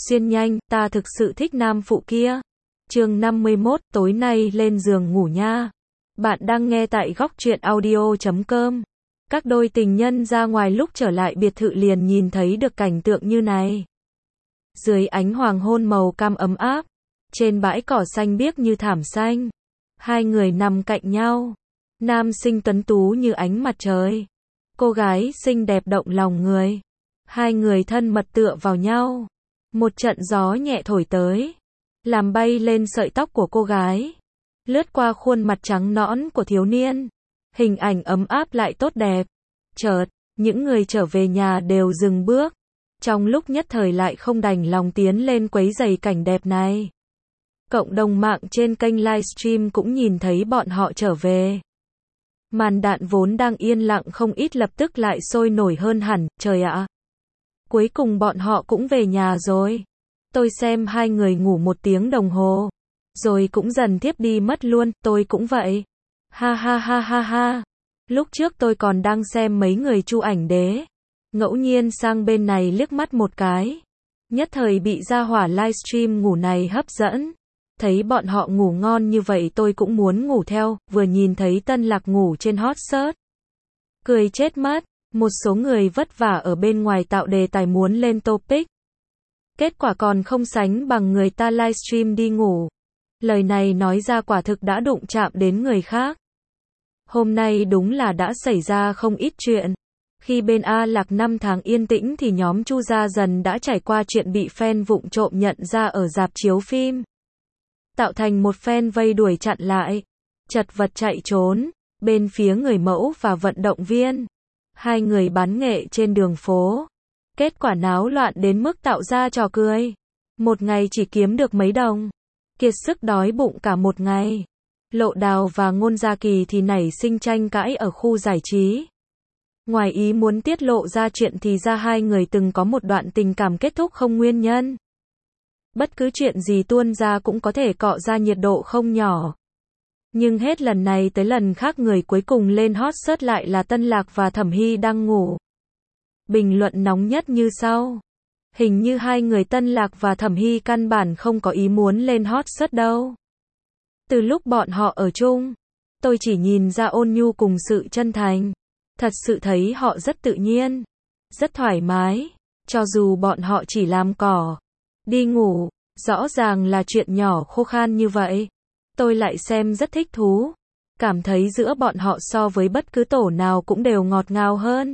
xuyên nhanh, ta thực sự thích nam phụ kia. Chương 51, tối nay lên giường ngủ nha. Bạn đang nghe tại góc truyện audio.com. Các đôi tình nhân ra ngoài lúc trở lại biệt thự liền nhìn thấy được cảnh tượng như này. Dưới ánh hoàng hôn màu cam ấm áp, trên bãi cỏ xanh biếc như thảm xanh, hai người nằm cạnh nhau. Nam sinh tuấn tú như ánh mặt trời, cô gái xinh đẹp động lòng người. Hai người thân mật tựa vào nhau. Một trận gió nhẹ thổi tới, làm bay lên sợi tóc của cô gái, lướt qua khuôn mặt trắng nõn của thiếu niên. Hình ảnh ấm áp lại tốt đẹp. Chợt, những người trở về nhà đều dừng bước. Trong lúc nhất thời lại không đành lòng tiến lên quấy rầy cảnh đẹp này. Cộng đồng mạng trên kênh livestream cũng nhìn thấy bọn họ trở về. Màn đạn vốn đang yên lặng không ít lập tức lại sôi nổi hơn hẳn. Trời ạ! Cuối cùng bọn họ cũng về nhà rồi. Tôi xem hai người ngủ 1 tiếng đồng hồ, rồi cũng dần thiếp đi mất luôn, tôi cũng vậy. Ha ha ha ha ha. Lúc trước tôi còn đang xem mấy người chu ảnh đế. Ngẫu nhiên sang bên này liếc mắt một cái. Nhất thời bị gia hỏa livestream ngủ này hấp dẫn. Thấy bọn họ ngủ ngon như vậy tôi cũng muốn ngủ theo, vừa nhìn thấy Tân Lạc ngủ trên hot search. Cười chết mất. Một số người vất vả ở bên ngoài tạo đề tài muốn lên topic. Kết quả còn không sánh bằng người ta livestream đi ngủ. Lời này nói ra quả thực đã đụng chạm đến người khác. Hôm nay đúng là đã xảy ra không ít chuyện. Khi bên A Lạc 5 tháng yên tĩnh thì nhóm Chu Gia Dần đã trải qua chuyện bị fan vụng trộm nhận ra ở rạp chiếu phim. Tạo thành một fan vây đuổi chặn lại. Chật vật chạy trốn. Bên phía người mẫu và vận động viên. Hai người bán nghệ trên đường phố. Kết quả náo loạn đến mức tạo ra trò cười. Một ngày chỉ kiếm được mấy đồng. Kiệt sức đói bụng cả một ngày. Lộ Đào và Ngôn Gia Kỳ thì nảy sinh tranh cãi ở khu giải trí. Ngoài ý muốn tiết lộ ra chuyện thì ra hai người từng có một đoạn tình cảm kết thúc không nguyên nhân. Bất cứ chuyện gì tuôn ra cũng có thể cọ ra nhiệt độ không nhỏ. Nhưng hết lần này tới lần khác người cuối cùng lên hot search lại là Tân Lạc và Thẩm Hy đang ngủ. Bình luận nóng nhất như sau. Hình như hai người Tân Lạc và Thẩm Hy căn bản không có ý muốn lên hot search đâu. Từ lúc bọn họ ở chung, tôi chỉ nhìn ra ôn nhu cùng sự chân thành. Thật sự thấy họ rất tự nhiên, rất thoải mái. Cho dù bọn họ chỉ làm cỏ, đi ngủ, rõ ràng là chuyện nhỏ khô khan như vậy. Tôi lại xem rất thích thú. Cảm thấy giữa bọn họ so với bất cứ tổ nào cũng đều ngọt ngào hơn.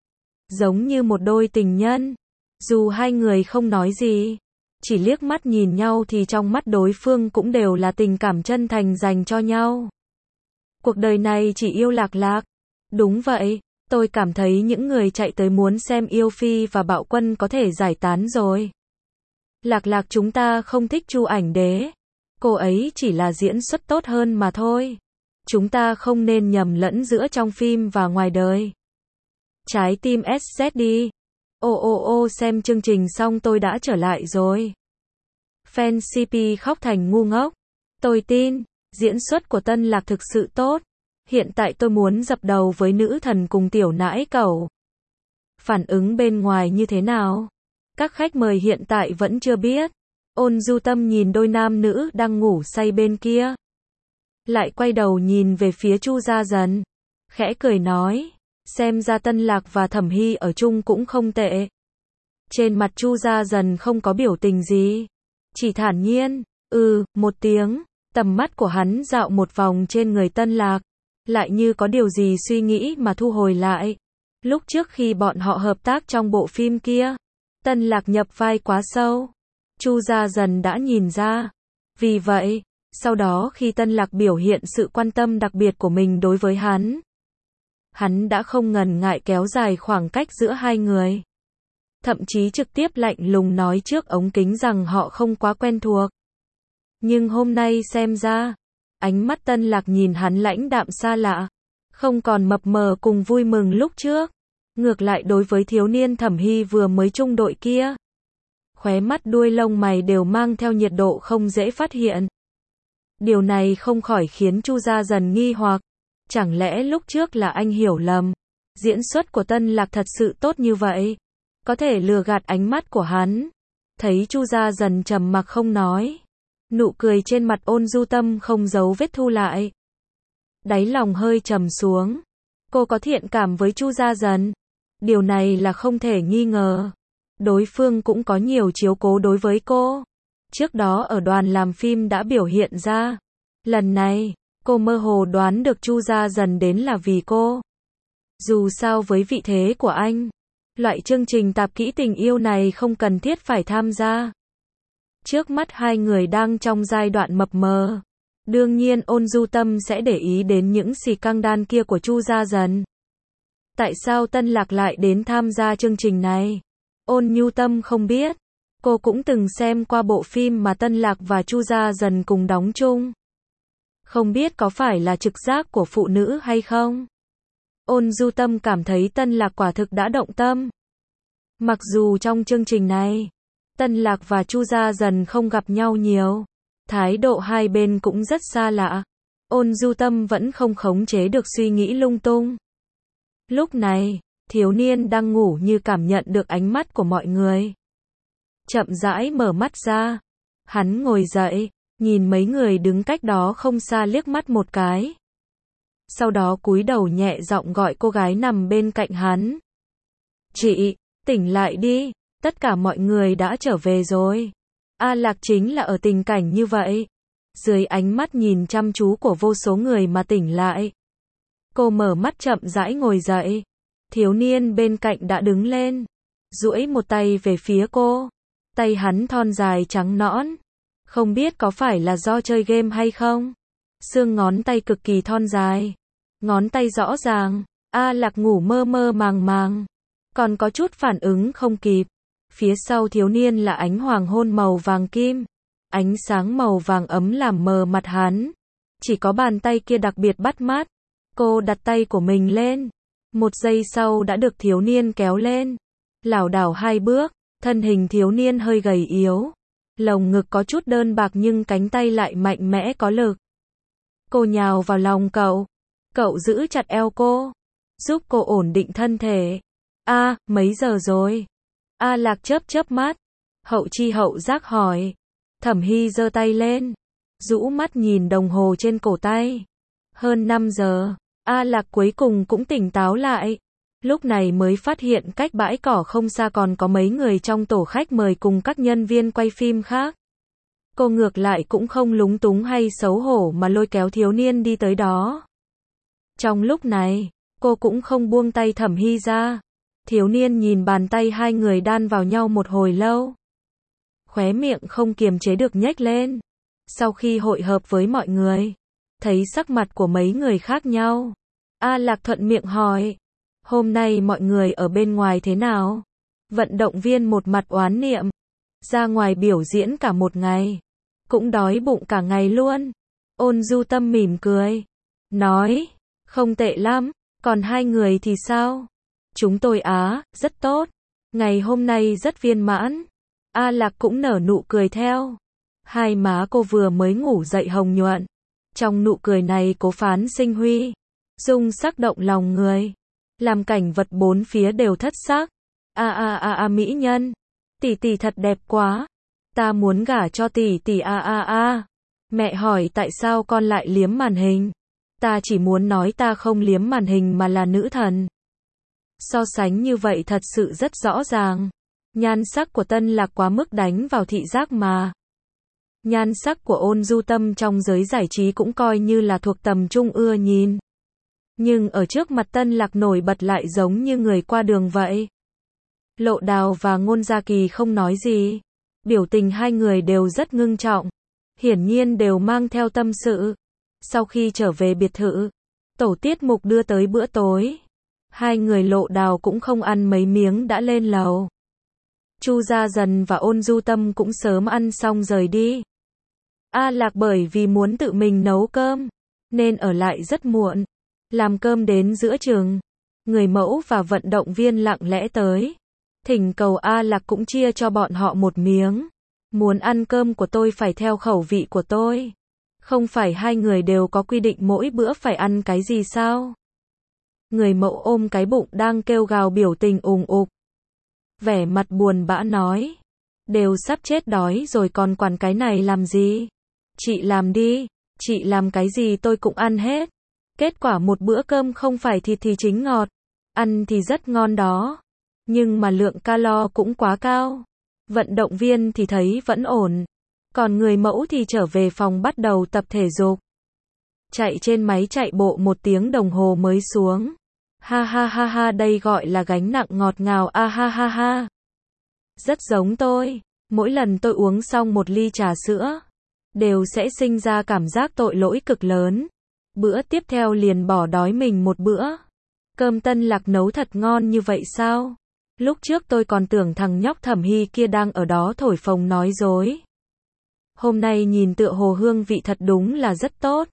Giống như một đôi tình nhân. Dù hai người không nói gì, chỉ liếc mắt nhìn nhau thì trong mắt đối phương cũng đều là tình cảm chân thành dành cho nhau. Cuộc đời này chỉ yêu Lạc Lạc. Đúng vậy, tôi cảm thấy những người chạy tới muốn xem Yêu Phi và Bạo Quân có thể giải tán rồi. Lạc Lạc chúng ta không thích Chu Ảnh Đế. Cô ấy chỉ là diễn xuất tốt hơn mà thôi. Chúng ta không nên nhầm lẫn giữa trong phim và ngoài đời. Trái tim SZ đi. Ô xem chương trình xong tôi đã trở lại rồi. Fan CP khóc thành ngu ngốc. Tôi tin, diễn xuất của Tân Lạc thực sự tốt. Hiện tại tôi muốn dập đầu với nữ thần cùng tiểu nãi cẩu. Phản ứng bên ngoài như thế nào? Các khách mời hiện tại vẫn chưa biết. Ôn Du Tâm nhìn đôi nam nữ đang ngủ say bên kia. Lại quay đầu nhìn về phía Chu Gia Dần. Khẽ cười nói. Xem ra Tân Lạc và Thẩm Hy ở chung cũng không tệ. Trên mặt Chu Gia Dần không có biểu tình gì. Chỉ thản nhiên. Một tiếng. Tầm mắt của hắn dạo một vòng trên người Tân Lạc. Lại như có điều gì suy nghĩ mà thu hồi lại. Lúc trước khi bọn họ hợp tác trong bộ phim kia, Tân Lạc nhập vai quá sâu. Chu Gia Dần đã nhìn ra. Vì vậy, sau đó khi Tân Lạc biểu hiện sự quan tâm đặc biệt của mình đối với hắn đã không ngần ngại kéo dài khoảng cách giữa hai người. Thậm chí trực tiếp lạnh lùng nói trước ống kính rằng họ không quá quen thuộc. Nhưng hôm nay xem ra, ánh mắt Tân Lạc nhìn hắn lãnh đạm xa lạ, không còn mập mờ cùng vui mừng lúc trước. Ngược lại đối với thiếu niên Thẩm Hy vừa mới chung đội kia, khóe mắt đuôi lông mày đều mang theo nhiệt độ không dễ phát hiện. Điều này không khỏi khiến Chu Gia Dần nghi hoặc. Chẳng lẽ lúc trước là anh hiểu lầm? Diễn xuất của Tân Lạc thật sự tốt như vậy? Có thể lừa gạt ánh mắt của hắn? Thấy Chu Gia Dần trầm mặc không nói, nụ cười trên mặt Ôn Du Tâm không giấu vết thu lại. Đáy lòng hơi trầm xuống, cô có thiện cảm với Chu Gia Dần, điều này là không thể nghi ngờ. Đối phương cũng có nhiều chiếu cố đối với cô. Trước đó ở đoàn làm phim đã biểu hiện ra. Lần này, cô mơ hồ đoán được Chu Gia Dần đến là vì cô. Dù sao với vị thế của anh, loại chương trình tạp kỹ tình yêu này không cần thiết phải tham gia. Trước mắt hai người đang trong giai đoạn mập mờ. Đương nhiên Ôn Du Tâm sẽ để ý đến những xì căng đan kia của Chu Gia Dần. Tại sao Tân Lạc lại đến tham gia chương trình này? Ôn Nhu Tâm không biết. Cô cũng từng xem qua bộ phim mà Tân Lạc và Chu Gia Dần cùng đóng chung. Không biết có phải là trực giác của phụ nữ hay không? Ôn Du Tâm cảm thấy Tân Lạc quả thực đã động tâm. Mặc dù trong chương trình này, Tân Lạc và Chu Gia Dần không gặp nhau nhiều, thái độ hai bên cũng rất xa lạ. Ôn Du Tâm vẫn không khống chế được suy nghĩ lung tung. Lúc này, thiếu niên đang ngủ như cảm nhận được ánh mắt của mọi người. Chậm rãi mở mắt ra. Hắn ngồi dậy, nhìn mấy người đứng cách đó không xa liếc mắt một cái. Sau đó cúi đầu nhẹ giọng gọi cô gái nằm bên cạnh hắn. Chị, tỉnh lại đi, tất cả mọi người đã trở về rồi. A Lạc chính là ở tình cảnh như vậy. Dưới ánh mắt nhìn chăm chú của vô số người mà tỉnh lại. Cô mở mắt chậm rãi ngồi dậy. Thiếu niên bên cạnh đã đứng lên, duỗi một tay về phía cô. Tay hắn thon dài trắng nõn. Không biết có phải là do chơi game hay không? Xương ngón tay cực kỳ thon dài. Ngón tay rõ ràng. A Lạc ngủ mơ mơ màng màng. Còn có chút phản ứng không kịp. Phía sau thiếu niên là ánh hoàng hôn màu vàng kim. Ánh sáng màu vàng ấm làm mờ mặt hắn. Chỉ có bàn tay kia đặc biệt bắt mắt. Cô đặt tay của mình lên. Một giây sau đã được thiếu niên kéo lên. Lảo đảo hai bước. Thân hình thiếu niên hơi gầy yếu. Lồng ngực có chút đơn bạc nhưng cánh tay lại mạnh mẽ có lực. Cô nhào vào lòng cậu. Cậu giữ chặt eo cô. Giúp cô ổn định thân thể. Mấy giờ rồi? A Lạc chớp chớp mắt. Hậu chi hậu giác hỏi. Thẩm Hy giơ tay lên. Rũ mắt nhìn đồng hồ trên cổ tay. Hơn 5 giờ. A Lạc cuối cùng cũng tỉnh táo lại. Lúc này mới phát hiện cách bãi cỏ không xa còn có mấy người trong tổ khách mời cùng các nhân viên quay phim khác. Cô ngược lại cũng không lúng túng hay xấu hổ mà lôi kéo thiếu niên đi tới đó. Trong lúc này, cô cũng không buông tay Thẩm Hy ra. Thiếu niên nhìn bàn tay hai người đan vào nhau một hồi lâu. Khóe miệng không kiềm chế được nhếch lên. Sau khi hội hợp với mọi người, thấy sắc mặt của mấy người khác nhau. A Lạc thuận miệng hỏi. Hôm nay mọi người ở bên ngoài thế nào? Vận động viên một mặt oán niệm. Ra ngoài biểu diễn cả một ngày. Cũng đói bụng cả ngày luôn. Ôn Du Tâm mỉm cười. Nói. Không tệ lắm. Còn hai người thì sao? Chúng tôi rất tốt. Ngày hôm nay rất viên mãn. A Lạc cũng nở nụ cười theo. Hai má cô vừa mới ngủ dậy hồng nhuận. Trong nụ cười này cố phán sinh huy. Dung sắc động lòng người. Làm cảnh vật bốn phía đều thất sắc. Mỹ nhân. Tỷ tỷ thật đẹp quá. Ta muốn gả cho tỷ tỷ Mẹ hỏi tại sao con lại liếm màn hình. Ta chỉ muốn nói ta không liếm màn hình mà là nữ thần. So sánh như vậy thật sự rất rõ ràng. Nhan sắc của Tân Lạc quá mức đánh vào thị giác mà. Nhan sắc của Ôn Du Tâm trong giới giải trí cũng coi như là thuộc tầm trung ưa nhìn. Nhưng ở trước mặt Tân Lạc nổi bật lại giống như người qua đường vậy. Lộ Đào và Ngôn Gia Kỳ không nói gì. Biểu tình hai người đều rất ngưng trọng. Hiển nhiên đều mang theo tâm sự. Sau khi trở về biệt thự, tổ tiết mục đưa tới bữa tối. Hai người Lộ Đào cũng không ăn mấy miếng đã lên lầu. Chu Gia Dần và Ôn Du Tâm cũng sớm ăn xong rời đi. A Lạc bởi vì muốn tự mình nấu cơm, nên ở lại rất muộn. Làm cơm đến giữa chừng, người mẫu và vận động viên lặng lẽ tới. Thỉnh cầu A Lạc cũng chia cho bọn họ một miếng. Muốn ăn cơm của tôi phải theo khẩu vị của tôi. Không phải hai người đều có quy định mỗi bữa phải ăn cái gì sao? Người mẫu ôm cái bụng đang kêu gào biểu tình ùng ục. Vẻ mặt buồn bã nói. Đều sắp chết đói rồi còn quản cái này làm gì? Chị làm đi, chị làm cái gì tôi cũng ăn hết. Kết quả một bữa cơm không phải thịt thì chính ngọt. Ăn thì rất ngon đó. Nhưng mà lượng calo cũng quá cao. Vận động viên thì thấy vẫn ổn. Còn người mẫu thì trở về phòng bắt đầu tập thể dục. Chạy trên máy chạy bộ 1 tiếng đồng hồ mới xuống. Ha ha ha ha, đây gọi là gánh nặng ngọt ngào a ha ha ha. Rất giống tôi. Mỗi lần tôi uống xong 1 ly trà sữa, đều sẽ sinh ra cảm giác tội lỗi cực lớn. Bữa tiếp theo liền bỏ đói mình 1 bữa. Cơm Tân Lạc nấu thật ngon như vậy sao? Lúc trước tôi còn tưởng thằng nhóc Thẩm Hy kia đang ở đó thổi phồng nói dối. Hôm nay nhìn tựa hồ hương vị thật đúng là rất tốt.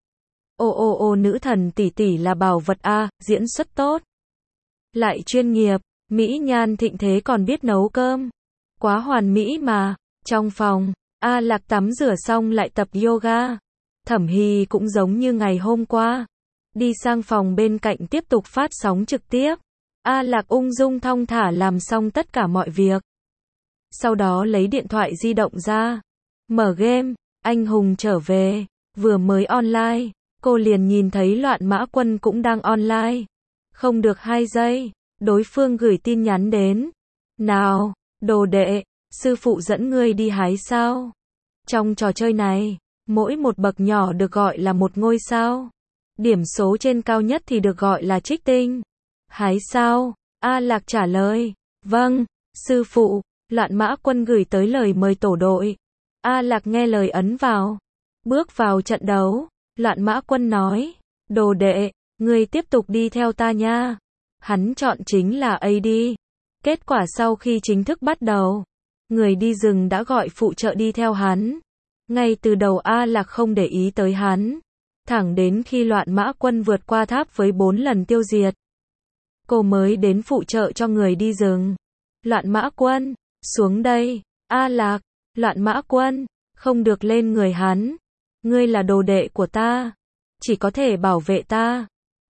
Ô, nữ thần tỷ tỷ là bảo vật a, diễn xuất tốt. Lại chuyên nghiệp, mỹ nhan thịnh thế còn biết nấu cơm. Quá hoàn mỹ mà. Trong phòng, A Lạc tắm rửa xong lại tập yoga. Thẩm Hy cũng giống như ngày hôm qua. Đi sang phòng bên cạnh tiếp tục phát sóng trực tiếp. A Lạc ung dung thong thả làm xong tất cả mọi việc. Sau đó lấy điện thoại di động ra. Mở game, anh hùng trở về. Vừa mới online, cô liền nhìn thấy Loạn Mã Quân cũng đang online. Không được 2 giây, đối phương gửi tin nhắn đến. Nào, đồ đệ, sư phụ dẫn ngươi đi hái sao. Trong trò chơi này, mỗi một bậc nhỏ được gọi là 1 ngôi sao. Điểm số trên cao nhất thì được gọi là trích tinh. Hái sao? A Lạc trả lời. Vâng, sư phụ. Loạn Mã Quân gửi tới lời mời tổ đội. A Lạc nghe lời ấn vào. Bước vào trận đấu. Loạn Mã Quân nói. Đồ đệ, ngươi tiếp tục đi theo ta nha. Hắn chọn chính là AD. Kết quả sau khi chính thức bắt đầu, người đi rừng đã gọi phụ trợ đi theo hắn. Ngay từ đầu A Lạc không để ý tới hắn. Thẳng đến khi Loạn Mã Quân vượt qua tháp với 4 lần tiêu diệt, cô mới đến phụ trợ cho người đi rừng. Loạn Mã Quân, xuống đây. A Lạc, Loạn Mã Quân, không được lên người hắn. Ngươi là đồ đệ của ta, chỉ có thể bảo vệ ta.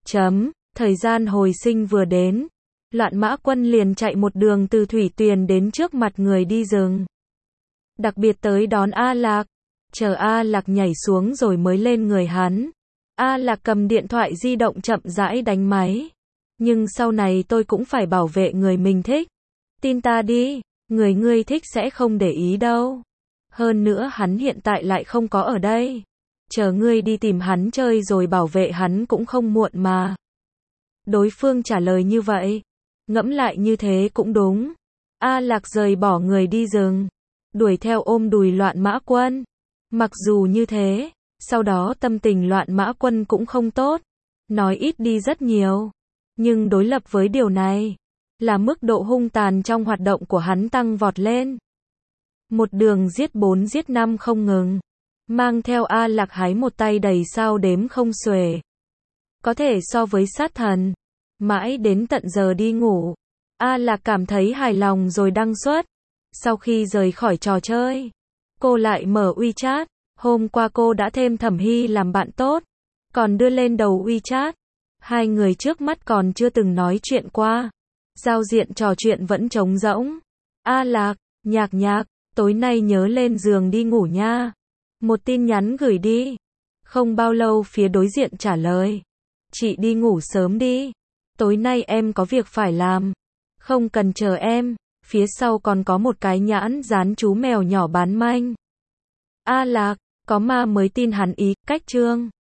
Thời gian hồi sinh vừa đến, Loạn Mã Quân liền chạy một đường từ thủy tuyền đến trước mặt người đi rừng. Đặc biệt tới đón A Lạc, chờ A Lạc nhảy xuống rồi mới lên người hắn. A Lạc cầm điện thoại di động chậm rãi đánh máy. Nhưng sau này tôi cũng phải bảo vệ người mình thích. Tin ta đi, người ngươi thích sẽ không để ý đâu. Hơn nữa hắn hiện tại lại không có ở đây. Chờ ngươi đi tìm hắn chơi rồi bảo vệ hắn cũng không muộn mà. Đối phương trả lời như vậy. Ngẫm lại như thế cũng đúng. A Lạc rời bỏ người đi rừng, đuổi theo ôm đùi Loạn Mã Quân. Mặc dù như thế, sau đó tâm tình Loạn Mã Quân cũng không tốt. Nói ít đi rất nhiều. Nhưng đối lập với điều này, là mức độ hung tàn trong hoạt động của hắn tăng vọt lên. Một đường giết 4 giết 5 không ngừng. Mang theo A Lạc hái một tay đầy sao đếm không xuể. Có thể so với sát thần. Mãi đến tận giờ đi ngủ, A Lạc cảm thấy hài lòng rồi đăng xuất. Sau khi rời khỏi trò chơi, cô lại mở WeChat. Hôm qua cô đã thêm Thẩm Hy làm bạn tốt, còn đưa lên đầu WeChat. 2 người trước mắt còn chưa từng nói chuyện qua. Giao diện trò chuyện vẫn trống rỗng. A Lạc, nhạc, tối nay nhớ lên giường đi ngủ nha. Một tin nhắn gửi đi. Không bao lâu phía đối diện trả lời. Chị đi ngủ sớm đi. Tối nay em có việc phải làm. Không cần chờ em. Phía sau còn có một cái nhãn dán chú mèo nhỏ bán manh. A Lạc, có ma mới tin hắn ý, cách chương.